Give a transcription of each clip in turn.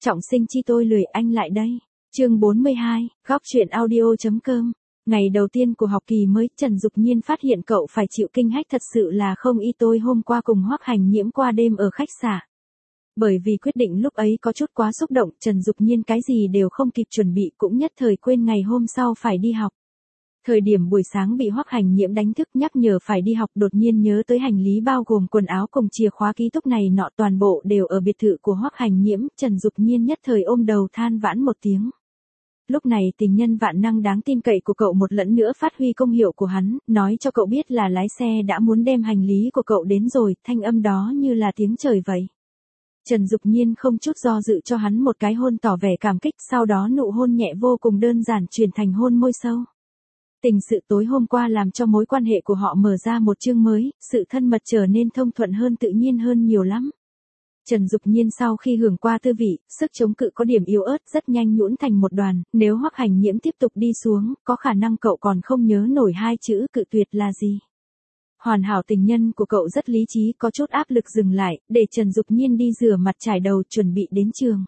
Trọng sinh chi tôi lười anh lại đây. Chương 42, góc truyện audio.com. Ngày đầu tiên của học kỳ mới, Trần Dục Nhiên phát hiện cậu phải chịu kinh hách thật sự là không y. Tôi hôm qua cùng Hoắc Hành Nhiễm qua đêm ở khách sạn. Bởi vì quyết định lúc ấy có chút quá xúc động, Trần Dục Nhiên cái gì đều không kịp chuẩn bị, cũng nhất thời quên ngày hôm sau phải đi học. Thời điểm buổi sáng bị Hoắc Hành Nhiễm đánh thức nhắc nhở phải đi học, đột nhiên nhớ tới hành lý bao gồm quần áo cùng chìa khóa ký túc này nọ toàn bộ đều ở biệt thự của Hoắc Hành Nhiễm, Trần Dục Nhiên nhất thời ôm đầu than vãn một tiếng. Lúc này tình nhân vạn năng đáng tin cậy của cậu một lần nữa phát huy công hiệu của hắn, nói cho cậu biết là lái xe đã muốn đem hành lý của cậu đến rồi, thanh âm đó như là tiếng trời vậy. Trần Dục Nhiên không chút do dự cho hắn một cái hôn tỏ vẻ cảm kích, sau đó nụ hôn nhẹ vô cùng đơn giản chuyển thành hôn môi sâu. Tình sự tối hôm qua làm cho mối quan hệ của họ mở ra một chương mới, sự thân mật trở nên thông thuận hơn, tự nhiên hơn nhiều lắm. Trần Dục Nhiên sau khi hưởng qua tư vị, sức chống cự có điểm yếu ớt, rất nhanh nhũn thành một đoàn, nếu Hoắc Hành Nhiễm tiếp tục đi xuống, có khả năng cậu còn không nhớ nổi hai chữ cự tuyệt là gì. Hoàn hảo tình nhân của cậu rất lý trí, có chút áp lực dừng lại, để Trần Dục Nhiên đi rửa mặt trải đầu chuẩn bị đến trường.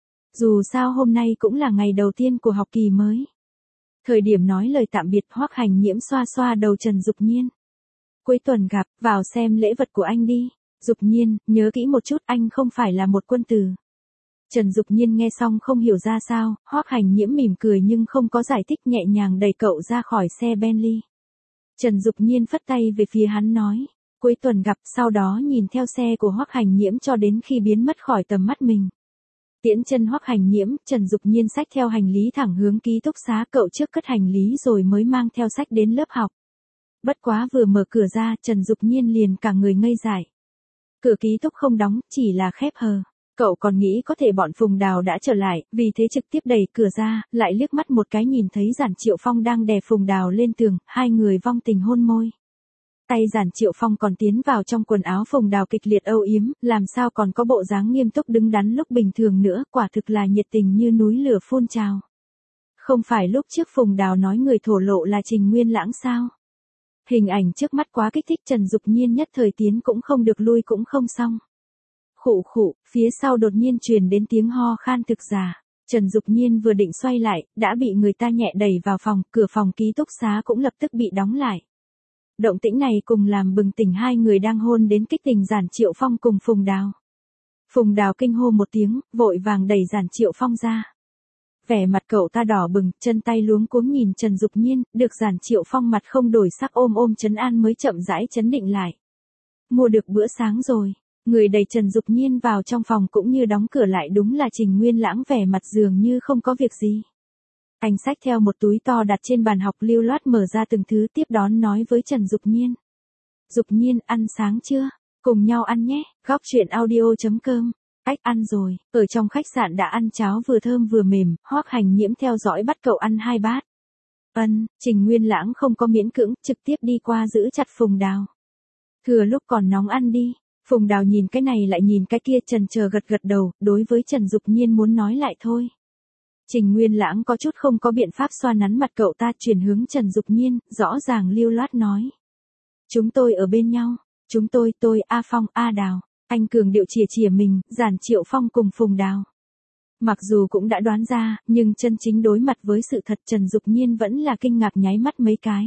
Dù sao hôm nay cũng là ngày đầu tiên của học kỳ mới. Thời điểm nói lời tạm biệt, Hoắc Hành Nhiễm xoa xoa đầu Trần Dục Nhiên. Cuối tuần gặp, vào xem lễ vật của anh đi. Dục Nhiên, nhớ kỹ một chút, anh không phải là một quân tử. Trần Dục Nhiên nghe xong không hiểu ra sao, Hoắc Hành Nhiễm mỉm cười nhưng không có giải thích, nhẹ nhàng đẩy cậu ra khỏi xe Bentley. Trần Dục Nhiên phất tay về phía hắn nói, cuối tuần gặp, sau đó nhìn theo xe của Hoắc Hành Nhiễm cho đến khi biến mất khỏi tầm mắt mình. Tiễn chân Hoắc Hành Nhiễm, Trần Dục Nhiên xách theo hành lý thẳng hướng ký túc xá, cậu trước cất hành lý rồi mới mang theo sách đến lớp học. Bất quá vừa mở cửa ra, Trần Dục Nhiên liền cả người ngây dại. Cửa ký túc không đóng, chỉ là khép hờ. Cậu còn nghĩ có thể bọn Phùng Đào đã trở lại, vì thế trực tiếp đẩy cửa ra, lại liếc mắt một cái nhìn thấy Giản Triệu Phong đang đè Phùng Đào lên tường, hai người vong tình hôn môi. Tay Giản Triệu Phong còn tiến vào trong quần áo Phùng Đào kịch liệt âu yếm, làm sao còn có bộ dáng nghiêm túc đứng đắn lúc bình thường nữa, quả thực là nhiệt tình như núi lửa phun trào. Không phải lúc trước Phùng Đào nói người thổ lộ là Trình Nguyên Lãng sao? Hình ảnh trước mắt quá kích thích, Trần Dục Nhiên nhất thời tiến cũng không được lui cũng không xong. Khụ khụ, phía sau đột nhiên truyền đến tiếng ho khan thực giả. Trần Dục Nhiên vừa định xoay lại, đã bị người ta nhẹ đẩy vào phòng, cửa phòng ký túc xá cũng lập tức bị đóng lại. Động tĩnh này cùng làm bừng tỉnh hai người đang hôn đến kích tình Giản Triệu Phong cùng Phùng Đào. Phùng Đào kinh hô một tiếng, vội vàng đẩy Giản Triệu Phong ra. Vẻ mặt cậu ta đỏ bừng, chân tay luống cuống nhìn Trần Dục Nhiên, được Giản Triệu Phong mặt không đổi sắc ôm trấn an mới chậm rãi chấn định lại. Mua được bữa sáng rồi. Người đẩy Trần Dục Nhiên vào trong phòng cũng như đóng cửa lại, đúng là Trình Nguyên Lãng, vẻ mặt dường như không có việc gì. Anh xách theo một túi to đặt trên bàn học, lưu loát mở ra từng thứ, tiếp đón nói với Trần Dục Nhiên. Dục Nhiên, ăn sáng chưa? Cùng nhau ăn nhé. Góc truyện audio.com. Cách ăn rồi, ở trong khách sạn đã ăn cháo vừa thơm vừa mềm, Hoắc Hành Nhiễm theo dõi bắt cậu ăn 2 bát. Trình Nguyên Lãng không có miễn cưỡng, trực tiếp đi qua giữ chặt Phùng Đào. Thừa lúc còn nóng ăn đi. Phùng Đào nhìn cái này lại nhìn cái kia, chần chờ gật đầu, đối với Trần Dục Nhiên muốn nói lại thôi. Trình Nguyên Lãng có chút không có biện pháp xoa nắn mặt cậu ta, chuyển hướng Trần Dục Nhiên, rõ ràng lưu loát nói. Chúng tôi ở bên nhau, chúng tôi A Phong, A Đào. Anh cường điệu chìa mình, Giản Triệu Phong cùng Phùng Đào. Mặc dù cũng đã đoán ra, nhưng chân chính đối mặt với sự thật, Trần Dục Nhiên vẫn là kinh ngạc nháy mắt mấy cái.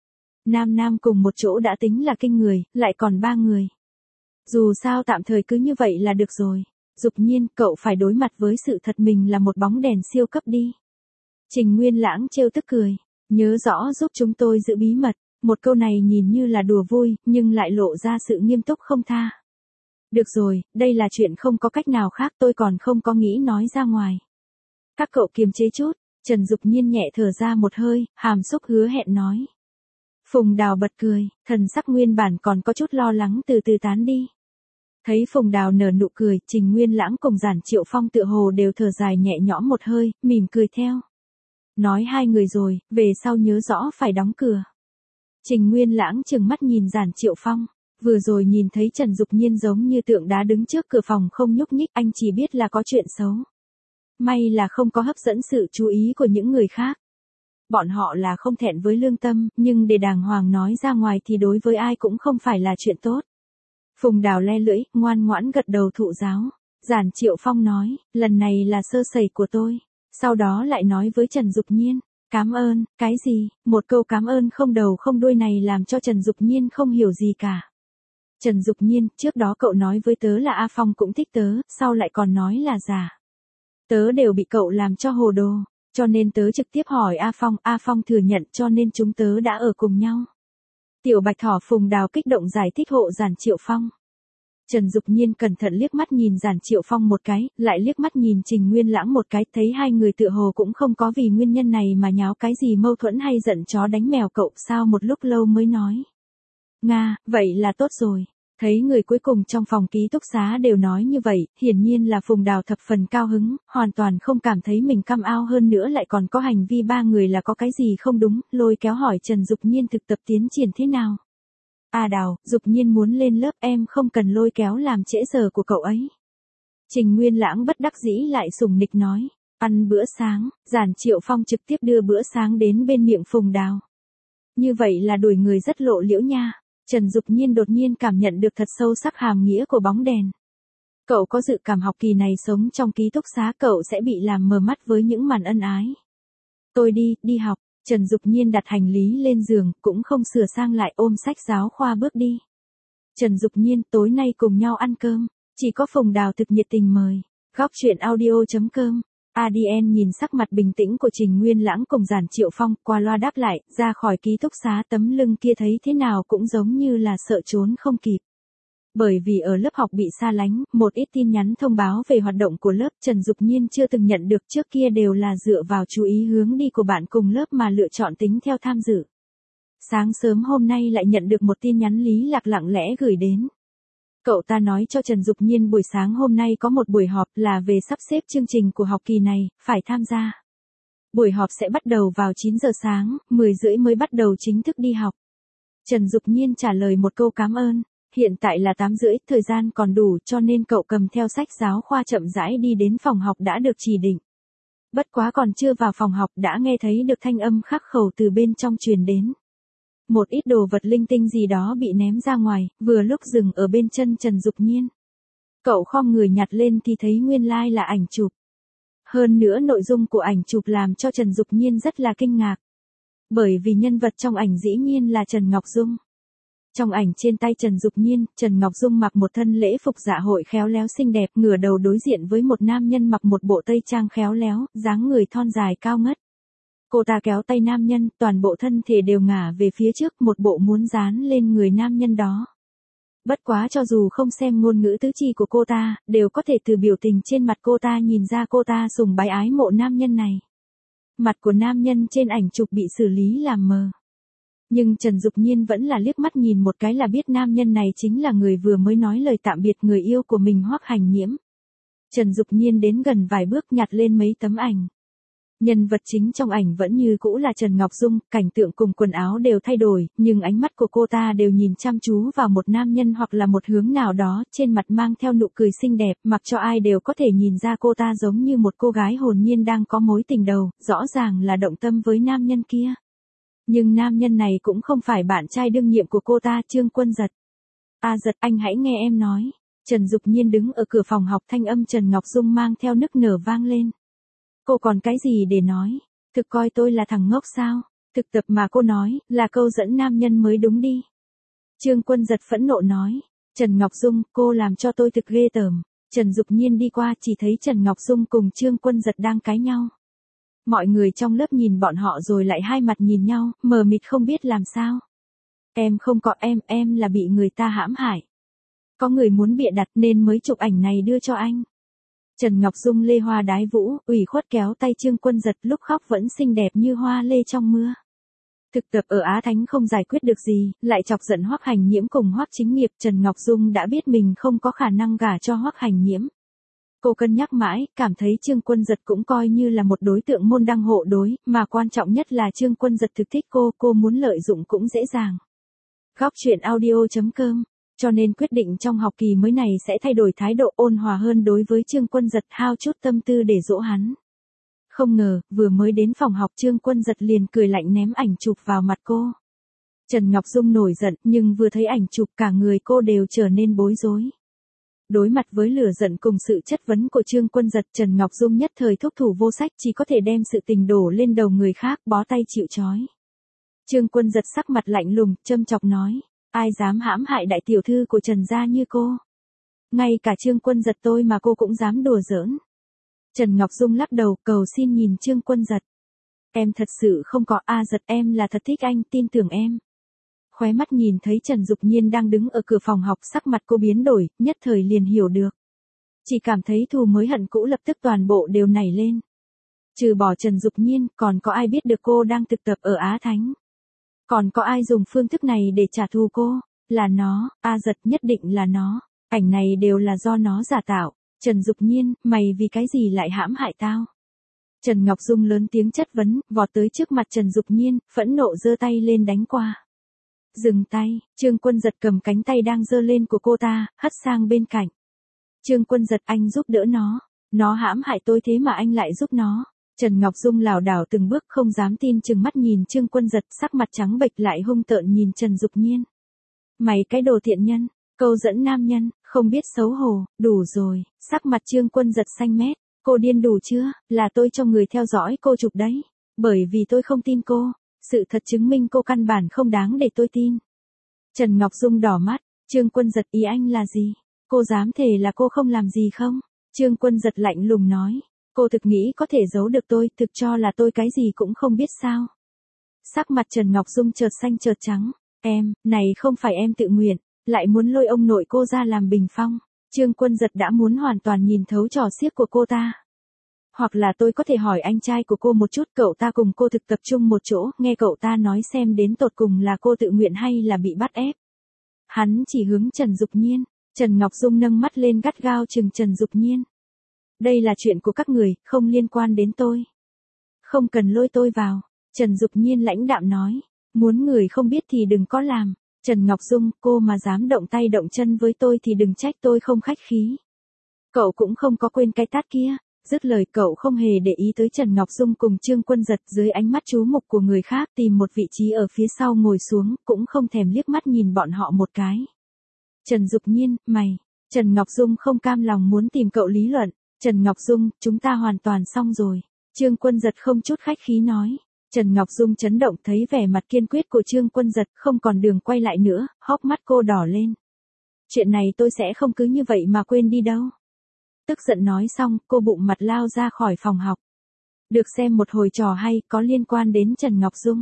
Nam cùng một chỗ đã tính là kinh người, lại còn 3 người. Dù sao tạm thời cứ như vậy là được rồi. Dục Nhiên, cậu phải đối mặt với sự thật mình là một bóng đèn siêu cấp đi. Trình Nguyên Lãng trêu tức cười. Nhớ rõ giúp chúng tôi giữ bí mật. Một câu này nhìn như là đùa vui, nhưng lại lộ ra sự nghiêm túc không tha. Được rồi, đây là chuyện không có cách nào khác, tôi còn không có nghĩ nói ra ngoài. Các cậu kiềm chế chút. Trần Dục Nhiên nhẹ thở ra một hơi, hàm xúc hứa hẹn nói. Phùng Đào bật cười, thần sắc nguyên bản còn có chút lo lắng từ từ tán đi. Thấy Phùng Đào nở nụ cười, Trình Nguyên Lãng cùng Giản Triệu Phong tựa hồ đều thở dài nhẹ nhõm một hơi, mỉm cười theo. Nói hai người rồi, về sau nhớ rõ phải đóng cửa. Trình Nguyên Lãng trừng mắt nhìn Giản Triệu Phong, vừa rồi nhìn thấy Trần Dục Nhiên giống như tượng đá đứng trước cửa phòng không nhúc nhích, anh chỉ biết là có chuyện xấu. May là không có hấp dẫn sự chú ý của những người khác. Bọn họ là không thẹn với lương tâm, nhưng để đàng hoàng nói ra ngoài thì đối với ai cũng không phải là chuyện tốt. Phùng Đào le lưỡi, ngoan ngoãn gật đầu thụ giáo. Giản Triệu Phong nói, lần này là sơ sẩy của tôi. Sau đó lại nói với Trần Dục Nhiên, cảm ơn, cái gì, một câu cảm ơn không đầu không đuôi này làm cho Trần Dục Nhiên không hiểu gì cả. Trần Dục Nhiên, trước đó cậu nói với tớ là A Phong cũng thích tớ, sau lại còn nói là giả. Tớ đều bị cậu làm cho hồ đồ, cho nên tớ trực tiếp hỏi A Phong thừa nhận cho nên chúng tớ đã ở cùng nhau. Tiểu Bạch Thỏ Phùng Đào kích động giải thích hộ Giản Triệu Phong. Trần Dục Nhiên cẩn thận liếc mắt nhìn Giản Triệu Phong một cái, lại liếc mắt nhìn Trình Nguyên Lãng một cái, thấy hai người tựa hồ cũng không có vì nguyên nhân này mà nháo cái gì mâu thuẫn hay giận chó đánh mèo cậu sao một lúc lâu mới nói. Nga, vậy là tốt rồi. Thấy người cuối cùng trong phòng ký túc xá đều nói như vậy, hiển nhiên là Phùng Đào thập phần cao hứng, hoàn toàn không cảm thấy mình căm ao hơn nữa lại còn có hành vi ba người là có cái gì không đúng, lôi kéo hỏi Trần Dục Nhiên thực tập tiến triển thế nào. Đào, Dục Nhiên muốn lên lớp em không cần lôi kéo làm trễ giờ của cậu ấy. Trình Nguyên Lãng bất đắc dĩ lại sủng nịch nói, ăn bữa sáng, Giản Triệu Phong trực tiếp đưa bữa sáng đến bên miệng Phùng Đào. Như vậy là đuổi người rất lộ liễu nha. Trần Dục Nhiên đột nhiên cảm nhận được thật sâu sắc hàm nghĩa của bóng đèn. Cậu có dự cảm học kỳ này sống trong ký túc xá cậu sẽ bị làm mờ mắt với những màn ân ái. Tôi đi học. Trần Dục Nhiên đặt hành lý lên giường, cũng không sửa sang lại ôm sách giáo khoa bước đi. Trần Dục Nhiên, tối nay cùng nhau ăn cơm, chỉ có Phùng Đào thực nhiệt tình mời. Góc chuyện audio.com. ADN nhìn sắc mặt bình tĩnh của Trình Nguyên Lãng cùng Giản Triệu Phong, qua loa đáp lại, ra khỏi ký túc xá tấm lưng kia thấy thế nào cũng giống như là sợ trốn không kịp. Bởi vì ở lớp học bị xa lánh, một ít tin nhắn thông báo về hoạt động của lớp Trần Dục Nhiên chưa từng nhận được trước kia đều là dựa vào chú ý hướng đi của bạn cùng lớp mà lựa chọn tính theo tham dự. Sáng sớm hôm nay lại nhận được một tin nhắn Lý Lạc lặng lẽ gửi đến. Cậu ta nói cho Trần Dục Nhiên buổi sáng hôm nay có một buổi họp là về sắp xếp chương trình của học kỳ này, phải tham gia. Buổi họp sẽ bắt đầu vào 9 giờ sáng, 10 rưỡi mới bắt đầu chính thức đi học. Trần Dục Nhiên trả lời một câu cảm ơn. Hiện tại là 8 rưỡi, thời gian còn đủ cho nên cậu cầm theo sách giáo khoa chậm rãi đi đến phòng học đã được chỉ định. Bất quá còn chưa vào phòng học đã nghe thấy được thanh âm khắc khẩu từ bên trong truyền đến. Một ít đồ vật linh tinh gì đó bị ném ra ngoài, vừa lúc dừng ở bên chân Trần Dục Nhiên. Cậu khom người nhặt lên thì thấy nguyên lai là ảnh chụp. Hơn nữa nội dung của ảnh chụp làm cho Trần Dục Nhiên rất là kinh ngạc. Bởi vì nhân vật trong ảnh dĩ nhiên là Trần Ngọc Dung. Trong ảnh trên tay Trần Dục Nhiên, Trần Ngọc Dung mặc một thân lễ phục dạ hội khéo léo xinh đẹp, ngửa đầu đối diện với một nam nhân mặc một bộ tây trang khéo léo, dáng người thon dài cao ngất. Cô ta kéo tay nam nhân, toàn bộ thân thể đều ngả về phía trước, một bộ muốn dán lên người nam nhân đó. Bất quá cho dù không xem ngôn ngữ tứ chi của cô ta, đều có thể từ biểu tình trên mặt cô ta nhìn ra cô ta sùng bái ái mộ nam nhân này. Mặt của nam nhân trên ảnh chụp bị xử lý làm mờ. Nhưng Trần Dục Nhiên vẫn là liếc mắt nhìn một cái là biết nam nhân này chính là người vừa mới nói lời tạm biệt người yêu của mình Hoắc Hành Nhiễm. Trần Dục Nhiên đến gần vài bước nhặt lên mấy tấm ảnh. Nhân vật chính trong ảnh vẫn như cũ là Trần Ngọc Dung, cảnh tượng cùng quần áo đều thay đổi, nhưng ánh mắt của cô ta đều nhìn chăm chú vào một nam nhân hoặc là một hướng nào đó, trên mặt mang theo nụ cười xinh đẹp, mặc cho ai đều có thể nhìn ra cô ta giống như một cô gái hồn nhiên đang có mối tình đầu, rõ ràng là động tâm với nam nhân kia. Nhưng nam nhân này cũng không phải bạn trai đương nhiệm của cô ta, Trương Quân Giật. Giật, anh hãy nghe em nói. Trần Dục Nhiên đứng ở cửa phòng học, thanh âm Trần Ngọc Dung mang theo nức nở vang lên. Cô còn cái gì để nói? Thực coi tôi là thằng ngốc sao? Thực tập mà cô nói, là câu dẫn nam nhân mới đúng đi. Trương Quân Giật phẫn nộ nói. Trần Ngọc Dung, cô làm cho tôi thực ghê tởm. Trần Dục Nhiên đi qua chỉ thấy Trần Ngọc Dung cùng Trương Quân Giật đang cãi nhau. Mọi người trong lớp nhìn bọn họ rồi lại hai mặt nhìn nhau, mờ mịt không biết làm sao. Em không có em là bị người ta hãm hại. Có người muốn bịa đặt nên mới chụp ảnh này đưa cho anh. Trần Ngọc Dung lê hoa đái vũ, ủy khuất kéo tay Trương Quân Giật lúc khóc vẫn xinh đẹp như hoa lê trong mưa. Thực tập ở Á Thánh không giải quyết được gì, lại chọc giận Hoắc Hành Nhiễm cùng Hoắc Chính Nghiệp. Trần Ngọc Dung đã biết mình không có khả năng gả cho Hoắc Hành Nhiễm. Cô cân nhắc mãi, cảm thấy Trương Quân Giật cũng coi như là một đối tượng môn đăng hộ đối, mà quan trọng nhất là Trương Quân Giật thực thích cô muốn lợi dụng cũng dễ dàng. Góc chuyện audio.com. Cho nên quyết định trong học kỳ mới này sẽ thay đổi thái độ ôn hòa hơn đối với Trương Quân Giật, hao chút tâm tư để dỗ hắn. Không ngờ, vừa mới đến phòng học Trương Quân Giật liền cười lạnh ném ảnh chụp vào mặt cô. Trần Ngọc Dung nổi giận, nhưng vừa thấy ảnh chụp cả người cô đều trở nên bối rối. Đối mặt với lửa giận cùng sự chất vấn của Trương Quân Giật, Trần Ngọc Dung nhất thời thúc thủ vô sách, chỉ có thể đem sự tình đổ lên đầu người khác, bó tay chịu trói. Trương Quân Giật sắc mặt lạnh lùng, châm chọc nói, ai dám hãm hại đại tiểu thư của Trần gia như cô? Ngay cả Trương Quân Giật tôi mà cô cũng dám đùa giỡn. Trần Ngọc Dung lắc đầu, cầu xin nhìn Trương Quân Giật. Em thật sự không có, Giật em là thật thích anh, tin tưởng em. Khóe mắt nhìn thấy Trần Dục Nhiên đang đứng ở cửa phòng học, sắc mặt cô biến đổi, nhất thời liền hiểu được. Chỉ cảm thấy thù mới hận cũ lập tức toàn bộ đều nảy lên. Trừ bỏ Trần Dục Nhiên, còn có ai biết được cô đang thực tập ở Á Thánh? Còn có ai dùng phương thức này để trả thù cô? Là nó, Giật, nhất định là nó. Cảnh này đều là do nó giả tạo. Trần Dục Nhiên, mày vì cái gì lại hãm hại tao? Trần Ngọc Dung lớn tiếng chất vấn, vọt tới trước mặt Trần Dục Nhiên, phẫn nộ giơ tay lên đánh qua. Dừng tay, Trương Quân Giật cầm cánh tay đang giơ lên của cô ta, hất sang bên cạnh. Trương Quân Giật, anh giúp đỡ nó hãm hại tôi thế mà anh lại giúp nó. Trần Ngọc Dung lảo đảo từng bước không dám tin, trừng mắt nhìn Trương Quân Giật, sắc mặt trắng bệch lại hung tợn nhìn Trần Dục Nhiên. Mày cái đồ thiện nhân, câu dẫn nam nhân, không biết xấu hổ, đủ rồi. Sắc mặt Trương Quân Giật xanh mét, cô điên đủ chưa, là tôi cho người theo dõi cô chụp đấy. Bởi vì tôi không tin cô, sự thật chứng minh cô căn bản không đáng để tôi tin. Trần Ngọc Dung đỏ mắt, Trương Quân Giật, ý anh là gì? Cô dám thề là cô không làm gì không? Trương Quân Giật lạnh lùng nói, cô thực nghĩ có thể giấu được tôi, thực cho là tôi cái gì cũng không biết sao? Sắc mặt Trần Ngọc Dung chợt xanh chợt trắng, này không phải em tự nguyện, lại muốn lôi ông nội cô ra làm bình phong. Trương Quân Giật đã muốn hoàn toàn nhìn thấu trò xiếc của cô ta. Hoặc là tôi có thể hỏi anh trai của cô một chút, cậu ta cùng cô thực tập trung một chỗ, nghe cậu ta nói xem đến tột cùng là cô tự nguyện hay là bị bắt ép. Hắn chỉ hướng Trần Dục Nhiên, Trần Ngọc Dung nâng mắt lên gắt gao chừng Trần Dục Nhiên. Đây là chuyện của các người, không liên quan đến tôi. Không cần lôi tôi vào, Trần Dục Nhiên lãnh đạm nói, muốn người không biết thì đừng có làm. Trần Ngọc Dung, cô mà dám động tay động chân với tôi thì đừng trách tôi không khách khí. Cậu cũng không có quên cái tát kia. Dứt lời, cậu không hề để ý tới Trần Ngọc Dung cùng Trương Quân Giật, dưới ánh mắt chú mục của người khác tìm một vị trí ở phía sau ngồi xuống, cũng không thèm liếc mắt nhìn bọn họ một cái. Trần Dục Nhiên, mày. Trần Ngọc Dung không cam lòng muốn tìm cậu lý luận. Trần Ngọc Dung, chúng ta hoàn toàn xong rồi. Trương Quân Giật không chút khách khí nói. Trần Ngọc Dung chấn động, thấy vẻ mặt kiên quyết của Trương Quân Giật, không còn đường quay lại nữa, hốc mắt cô đỏ lên. Chuyện này tôi sẽ không cứ như vậy mà quên đi đâu. Tức giận nói xong, cô bụng mặt lao ra khỏi phòng học. Được xem một hồi trò hay, có liên quan đến Trần Ngọc Dung.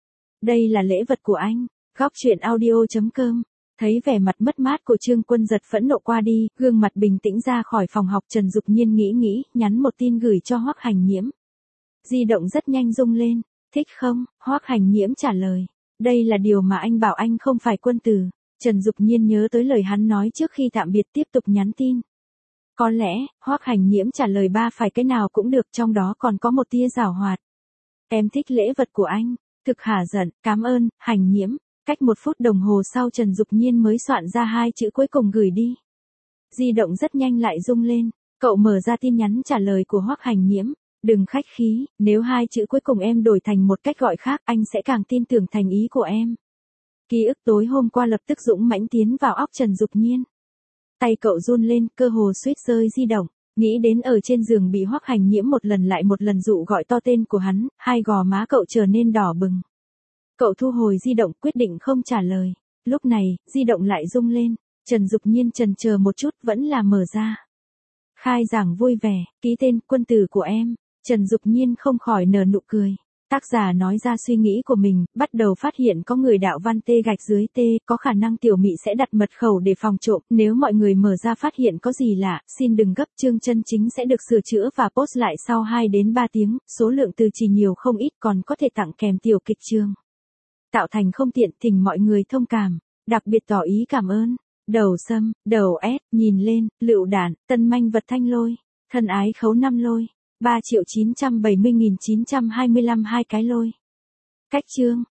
Đây là lễ vật của anh. Góc truyện audio.com. Thấy vẻ mặt mất mát của Trương Quân Giật phẫn nộ qua đi, gương mặt bình tĩnh ra khỏi phòng học, Trần Dục Nhiên nghĩ, nhắn một tin gửi cho Hoắc Hành Nhiễm. Di động rất nhanh rung lên. Thích không? Hoắc Hành Nhiễm trả lời. Đây là điều mà anh bảo anh không phải quân tử. Trần Dục Nhiên nhớ tới lời hắn nói trước khi tạm biệt, tiếp tục nhắn tin. Có lẽ, Hoắc Hành Nhiễm trả lời ba phải cái nào cũng được, trong đó còn có một tia giảo hoạt. Em thích lễ vật của anh. Thực hả giận, cảm ơn, Hành Nhiễm. Cách 1 phút đồng hồ sau Trần Dục Nhiên mới soạn ra 2 chữ cuối cùng gửi đi. Di động rất nhanh lại rung lên. Cậu mở ra tin nhắn trả lời của Hoắc Hành Nhiễm. Đừng khách khí, nếu 2 chữ cuối cùng em đổi thành một cách gọi khác, anh sẽ càng tin tưởng thành ý của em. Ký ức tối hôm qua lập tức dũng mãnh tiến vào óc Trần Dục Nhiên. Tay cậu run lên, cơ hồ suýt rơi di động, nghĩ đến ở trên giường bị Hoắc Hành Nhiễm một lần lại một lần dụ gọi to tên của hắn, hai gò má cậu trở nên đỏ bừng. Cậu thu hồi di động, quyết định không trả lời. Lúc này, di động lại rung lên, Trần Dục Nhiên chần chờ một chút, vẫn là mở ra. Khai giảng vui vẻ, ký tên, quân tử của em. Trần Dục Nhiên không khỏi nở nụ cười. Tác giả nói ra suy nghĩ của mình, bắt đầu phát hiện có người đạo văn T gạch dưới T, có khả năng tiểu mị sẽ đặt mật khẩu để phòng trộm, nếu mọi người mở ra phát hiện có gì lạ, xin đừng gấp, chương chân chính sẽ được sửa chữa và post lại sau 2 đến 3 tiếng, số lượng từ chỉ nhiều không ít, còn có thể tặng kèm tiểu kịch chương. Tạo thành không tiện, thỉnh mọi người thông cảm, đặc biệt tỏ ý cảm ơn. Đầu sâm, đầu S, nhìn lên, lựu đạn, tân manh vật thanh lôi, thân ái khấu 5 lôi. 3.970.925 2 cái lôi. Cách chương.